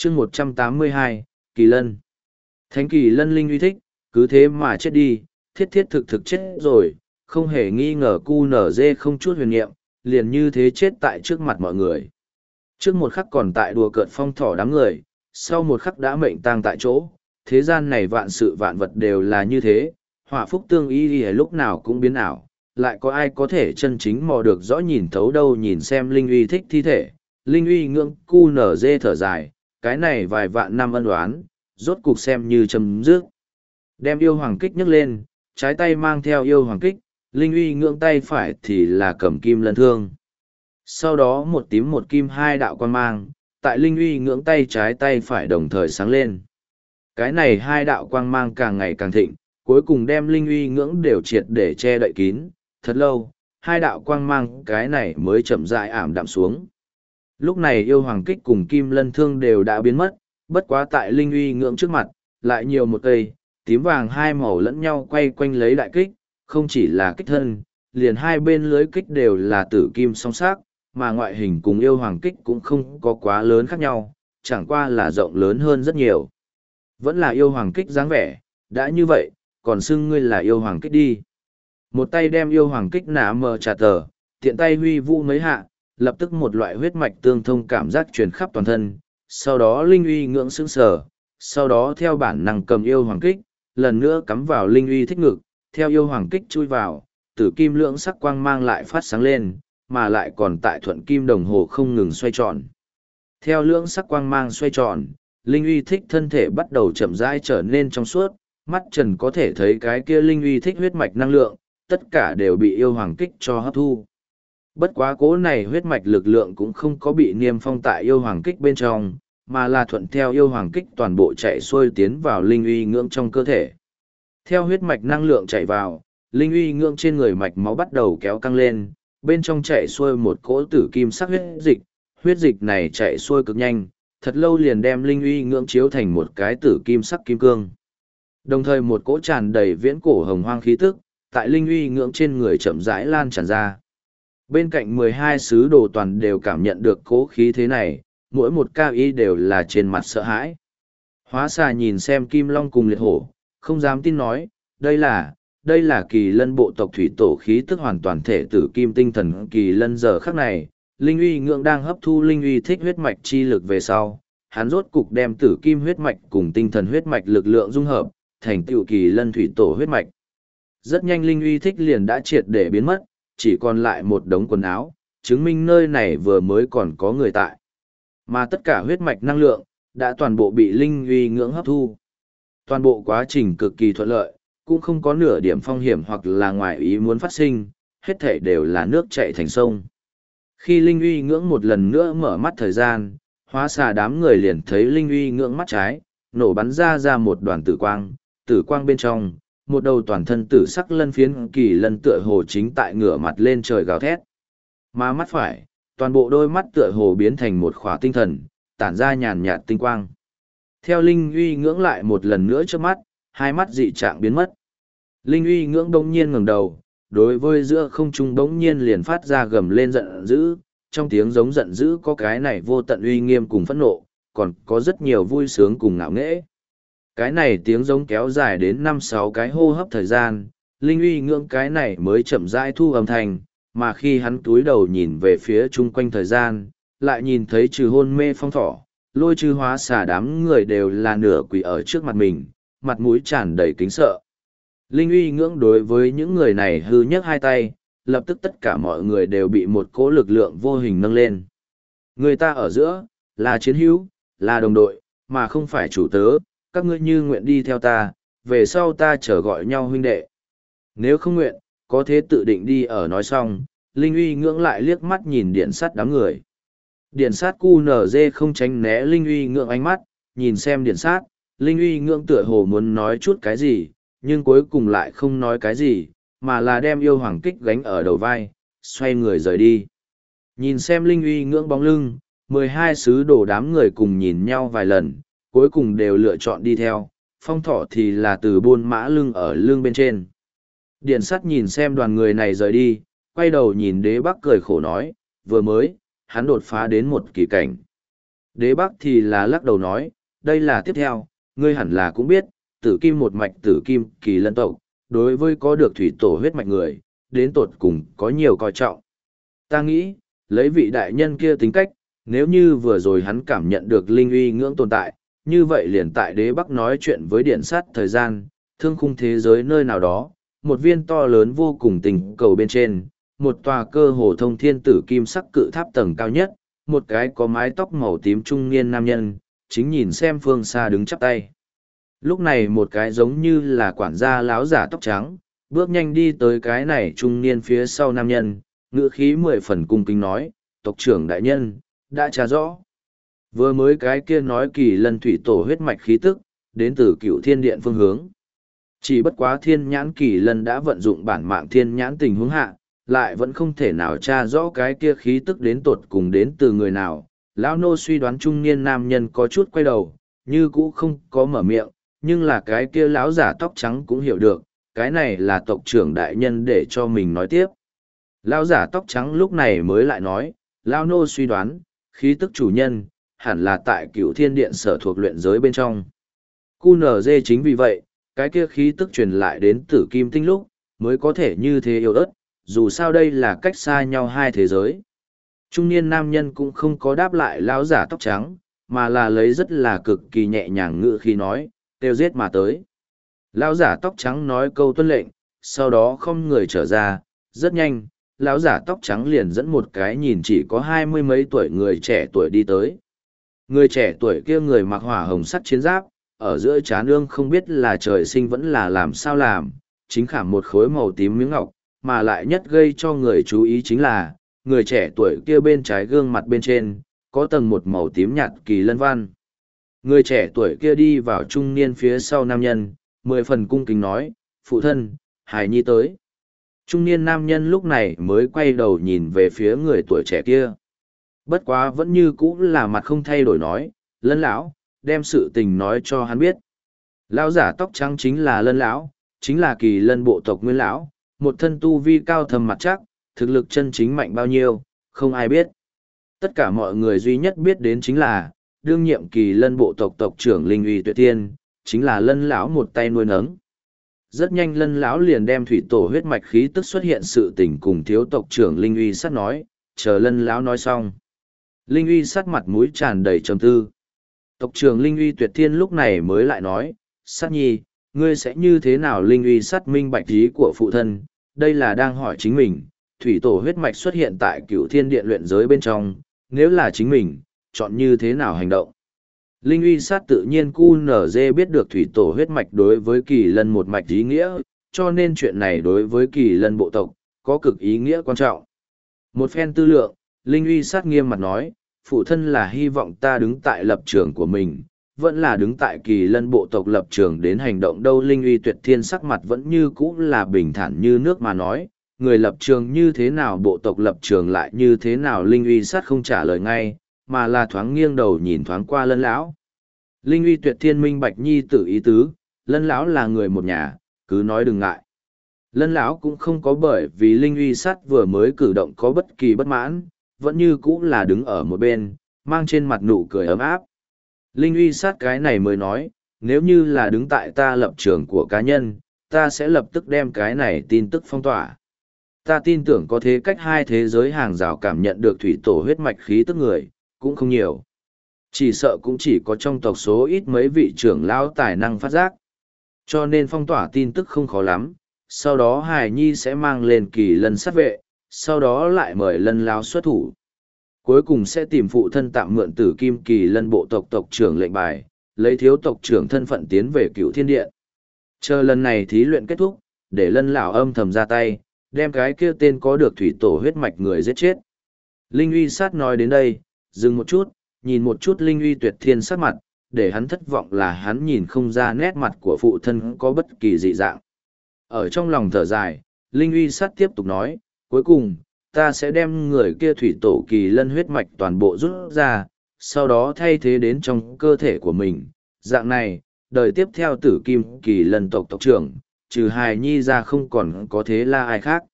chương 182, Kỳ Lân. Thánh Kỳ Lân linh uy thích, cứ thế mà chết đi, thiết thiết thực thực chết rồi, không hề nghi ngờ QNZ không chút huyền niệm, liền như thế chết tại trước mặt mọi người. Trước một khắc còn tại đùa cợt phong thỏ đám người, sau một khắc đã mệnh tang tại chỗ, thế gian này vạn sự vạn vật đều là như thế, họa phúc tương y thì lúc nào cũng biến ảo, lại có ai có thể chân chính mò được rõ nhìn thấu đâu. Nhìn xem linh uy thích thi thể, linh uy ngưỡng QNZ thở dài, cái này vài vạn năm ân oán, rốt cục xem như chấm dứt. Đem yêu hoàng kích nhấc lên, trái tay mang theo yêu hoàng kích, linh uy ngưỡng tay phải thì là cầm kim lân thương. Sau đó một tím một kim hai đạo quan mang, tại linh uy ngưỡng tay trái tay phải đồng thời sáng lên. Cái này hai đạo quang mang càng ngày càng thịnh, cuối cùng đem linh uy ngưỡng đều triệt để che đậy kín. Thật lâu, hai đạo quang mang cái này mới chậm rãi ảm đạm xuống. Lúc này yêu hoàng kích cùng kim lân thương đều đã biến mất, bất quá tại linh uy ngưỡng trước mặt, lại nhiều một cây, tím vàng hai màu lẫn nhau quay quanh lấy đại kích, không chỉ là kích thân, liền hai bên lưới kích đều là tử kim song sắc, mà ngoại hình cùng yêu hoàng kích cũng không có quá lớn khác nhau, chẳng qua là rộng lớn hơn rất nhiều. Vẫn là yêu hoàng kích dáng vẻ, đã như vậy, còn xưng ngươi là yêu hoàng kích đi. Một tay đem yêu hoàng kích nã mờ trà tờ, tiện tay huy vũ mấy hạ, lập tức một loại huyết mạch tương thông cảm giác truyền khắp toàn thân, sau đó linh uy ngưỡng sững sờ, sau đó theo bản năng cầm yêu hoàng kích, lần nữa cắm vào linh uy thích ngực, theo yêu hoàng kích chui vào, tử kim lưỡng sắc quang mang lại phát sáng lên, mà lại còn tại thuận kim đồng hồ không ngừng xoay tròn. Theo lưỡng sắc quang mang xoay tròn, linh uy thích thân thể bắt đầu chậm rãi trở nên trong suốt, mắt trần có thể thấy cái kia linh uy thích huyết mạch năng lượng, tất cả đều bị yêu hoàng kích cho hấp thu. Bất quá cố này huyết mạch lực lượng cũng không có bị niêm phong tại yêu hoàng kích bên trong, mà là thuận theo yêu hoàng kích toàn bộ chạy xuôi tiến vào linh uy ngưỡng trong cơ thể. Theo huyết mạch năng lượng chạy vào, linh uy ngưỡng trên người mạch máu bắt đầu kéo căng lên, bên trong chạy xuôi một cỗ tử kim sắc huyết dịch này chạy xuôi cực nhanh, thật lâu liền đem linh uy ngưỡng chiếu thành một cái tử kim sắc kim cương. Đồng thời một cỗ tràn đầy viễn cổ hồng hoang khí tức, tại linh uy ngưỡng trên người chậm rãi lan tràn ra. Bên cạnh 12 sứ đồ toàn đều cảm nhận được cỗ khí thế này, mỗi một ca y đều là trên mặt sợ hãi. Hóa xà nhìn xem kim long cùng liệt hổ, không dám tin nói, đây là kỳ lân bộ tộc thủy tổ khí tức hoàn toàn thể tử kim tinh thần kỳ lân. Giờ khắc này, linh uy ngưỡng đang hấp thu linh uy thích huyết mạch chi lực về sau, hắn rốt cục đem tử kim huyết mạch cùng tinh thần huyết mạch lực lượng dung hợp, thành tựu kỳ lân thủy tổ huyết mạch. Rất nhanh linh uy thích liền đã triệt để biến mất, chỉ còn lại một đống quần áo, chứng minh nơi này vừa mới còn có người tại. Mà tất cả huyết mạch năng lượng, đã toàn bộ bị linh uy ngưỡng hấp thu. Toàn bộ quá trình cực kỳ thuận lợi, cũng không có nửa điểm phong hiểm hoặc là ngoài ý muốn phát sinh, hết thể đều là nước chảy thành sông. Khi linh uy ngưỡng một lần nữa mở mắt thời gian, hóa xà đám người liền thấy linh uy ngưỡng mắt trái, nổ bắn ra một đoàn tử quang bên trong, một đầu toàn thân tử sắc lân phiến kỳ lân tựa hồ chính tại ngửa mặt lên trời gào thét. Mà mắt phải, toàn bộ đôi mắt tựa hồ biến thành một khỏa tinh thần, tản ra nhàn nhạt tinh quang. Theo linh uy ngưỡng lại một lần nữa trước mắt, hai mắt dị trạng biến mất. Linh uy ngưỡng đông nhiên ngẩng đầu, đối với giữa không trung bỗng nhiên liền phát ra gầm lên giận dữ, trong tiếng giống giận dữ có cái này vô tận uy nghiêm cùng phẫn nộ, còn có rất nhiều vui sướng cùng ngạo nghễ. Cái này tiếng giống kéo dài đến 5-6 cái hô hấp thời gian, linh uy ngưỡng cái này mới chậm rãi thu âm thanh, mà khi hắn túi đầu nhìn về phía chung quanh thời gian, lại nhìn thấy trừ hôn mê phong thỏ, lôi trừ hóa xà đám người đều là nửa quỷ ở trước mặt mình, mặt mũi tràn đầy kính sợ. Linh uy ngưỡng đối với những người này hư nhấc hai tay, lập tức tất cả mọi người đều bị một cỗ lực lượng vô hình nâng lên. Người ta ở giữa, là chiến hữu, là đồng đội, mà không phải chủ tớ, các ngươi như nguyện đi theo ta, về sau ta chờ gọi nhau huynh đệ. Nếu không nguyện, có thế tự định đi ở. Nói xong, Linh uy ngưỡng lại liếc mắt nhìn điện sát đám người. Điện sát QNZ không tránh né Linh uy ngưỡng ánh mắt, nhìn xem điện sát, Linh uy ngưỡng tựa hồ muốn nói chút cái gì, nhưng cuối cùng lại không nói cái gì, mà là đem yêu hoàng kích gánh ở đầu vai, xoay người rời đi. Nhìn xem Linh uy ngưỡng bóng lưng, 12 sứ đồ đám người cùng nhìn nhau vài lần, cuối cùng đều lựa chọn đi theo, phong thỏ thì là từ buôn mã lưng ở lưng bên trên. Điện sắt nhìn xem đoàn người này rời đi, quay đầu nhìn đế bắc cười khổ nói, vừa mới, hắn đột phá đến một kỳ cảnh. Đế Bắc thì là lắc đầu nói, đây là tiếp theo, ngươi hẳn là cũng biết, tử kim một mạch tử kim kỳ lân tộc, đối với có được thủy tổ huyết mạch người, đến tột cùng có nhiều coi trọng. Ta nghĩ, lấy vị đại nhân kia tính cách, nếu như vừa rồi hắn cảm nhận được linh uy ngưỡng tồn tại, như vậy liền tại Đế Bắc nói chuyện với điện sát thời gian, thương khung thế giới nơi nào đó, một viên to lớn vô cùng tình cầu bên trên, một tòa cơ hồ thông thiên tử kim sắc cự tháp tầng cao nhất, một cái có mái tóc màu tím trung niên nam nhân, chính nhìn xem phương xa đứng chắp tay. Lúc này một cái giống như là quản gia láo giả tóc trắng, bước nhanh đi tới cái này trung niên phía sau nam nhân, ngữ khí 10 phần cung kính nói, tộc trưởng đại nhân, đã tra rõ. Vừa mới cái kia nói kỳ lân thủy tổ huyết mạch khí tức, đến từ cựu thiên điện phương hướng. Chỉ bất quá thiên nhãn kỳ lân đã vận dụng bản mạng thiên nhãn tình huống hạ, lại vẫn không thể nào tra rõ cái kia khí tức đến tột cùng đến từ người nào. Lão nô suy đoán trung niên nam nhân có chút quay đầu, như cũ không có mở miệng, nhưng là cái kia lão giả tóc trắng cũng hiểu được, cái này là tộc trưởng đại nhân để cho mình nói tiếp. Lão giả tóc trắng lúc này mới lại nói, lão nô suy đoán, khí tức chủ nhân, hẳn là tại cựu thiên điện sở thuộc luyện giới bên trong. QNZ chính vì vậy, cái kia khí tức truyền lại đến tử kim tinh lúc, mới có thể như thế yếu ớt, dù sao đây là cách xa nhau hai thế giới. Trung niên nam nhân cũng không có đáp lại lão giả tóc trắng, mà là lấy rất là cực kỳ nhẹ nhàng ngữ khi nói, kêu giết mà tới. Lão giả tóc trắng nói câu tuân lệnh, sau đó không người trở ra, rất nhanh, lão giả tóc trắng liền dẫn một cái nhìn chỉ có 20 mấy tuổi người trẻ tuổi đi tới. Người trẻ tuổi kia người mặc hỏa hồng sắt chiến giáp, ở giữa trán ương không biết là trời sinh vẫn là làm sao làm, chính khảm một khối màu tím miếng ngọc, mà lại nhất gây cho người chú ý chính là, người trẻ tuổi kia bên trái gương mặt bên trên, có tầng một màu tím nhạt kỳ lân văn. Người trẻ tuổi kia đi vào trung niên phía sau nam nhân, 10 phần cung kính nói, phụ thân, hài nhi tới. Trung niên nam nhân lúc này mới quay đầu nhìn về phía người tuổi trẻ kia. Bất quá vẫn như cũ là mặt không thay đổi nói, Lân lão, đem sự tình nói cho hắn biết. Lão giả tóc trắng chính là Lân lão, chính là kỳ lân bộ tộc Nguyên lão, một thân tu vi cao thầm mặt chắc, thực lực chân chính mạnh bao nhiêu, không ai biết. Tất cả mọi người duy nhất biết đến chính là, đương nhiệm kỳ lân bộ tộc tộc trưởng Linh Uy Tuyệt Tiên, chính là Lân lão một tay nuôi nấng. Rất nhanh Lân lão liền đem thủy tổ huyết mạch khí tức xuất hiện sự tình cùng thiếu tộc trưởng Linh Uy sát nói, chờ Lân lão nói xong. Linh Uy sát mặt mũi tràn đầy trầm tư. Tộc trưởng Linh Uy Tuyệt Thiên lúc này mới lại nói, sát nhi, ngươi sẽ như thế nào? Linh Uy sát minh bạch ý của phụ thân, đây là đang hỏi chính mình, thủy tổ huyết mạch xuất hiện tại cựu thiên điện luyện giới bên trong, nếu là chính mình, chọn như thế nào hành động? Linh Uy sát tự nhiên QNZ biết được thủy tổ huyết mạch đối với kỳ lân một mạch ý nghĩa, cho nên chuyện này đối với kỳ lân bộ tộc, có cực ý nghĩa quan trọng. Một phen tư lượng, Linh Uy sát nghiêm mặt nói, phụ thân là hy vọng ta đứng tại lập trường của mình, vẫn là đứng tại kỳ lân bộ tộc lập trường đến hành động đâu. Linh Uy Tuyệt Thiên sắc mặt vẫn như cũ là bình thản như nước mà nói, người lập trường như thế nào bộ tộc lập trường lại như thế nào. Linh Uy sát không trả lời ngay, mà là thoáng nghiêng đầu nhìn thoáng qua Lân lão. Linh Uy Tuyệt Thiên minh bạch nhi tử ý tứ, Lân lão là người một nhà, cứ nói đừng ngại. Lân lão cũng không có bởi vì Linh Uy sát vừa mới cử động có bất kỳ bất mãn, vẫn như cũ là đứng ở một bên, mang trên mặt nụ cười ấm áp. Linh Uy sát cái này mới nói, nếu như là đứng tại ta lập trường của cá nhân, ta sẽ lập tức đem cái này tin tức phong tỏa. Ta tin tưởng có thế cách hai thế giới hàng rào cảm nhận được thủy tổ huyết mạch khí tức người, cũng không nhiều. Chỉ sợ cũng chỉ có trong tộc số ít mấy vị trưởng lão tài năng phát giác. Cho nên phong tỏa tin tức không khó lắm, sau đó Hải Nhi sẽ mang lên kỳ lân sát vệ, sau đó lại mời Lân lão xuất thủ. Cuối cùng sẽ tìm phụ thân tạm mượn tử kim kỳ lân bộ tộc tộc trưởng lệnh bài, lấy thiếu tộc trưởng thân phận tiến về cựu thiên điện. Chờ lần này thí luyện kết thúc, để Lân lão âm thầm ra tay, đem cái kia tên có được thủy tổ huyết mạch người giết chết. Linh Uy sát nói đến đây, dừng một chút, nhìn một chút Linh Uy Tuyệt Thiên sắc mặt, để hắn thất vọng là hắn nhìn không ra nét mặt của phụ thân có bất kỳ dị dạng. Ở trong lòng thở dài, Linh Uy sát tiếp tục nói, cuối cùng, ta sẽ đem người kia thủy tổ kỳ lân huyết mạch toàn bộ rút ra, sau đó thay thế đến trong cơ thể của mình. Dạng này, đời tiếp theo tử kim kỳ lân tộc tộc trưởng, trừ hài nhi ra không còn có thế là ai khác.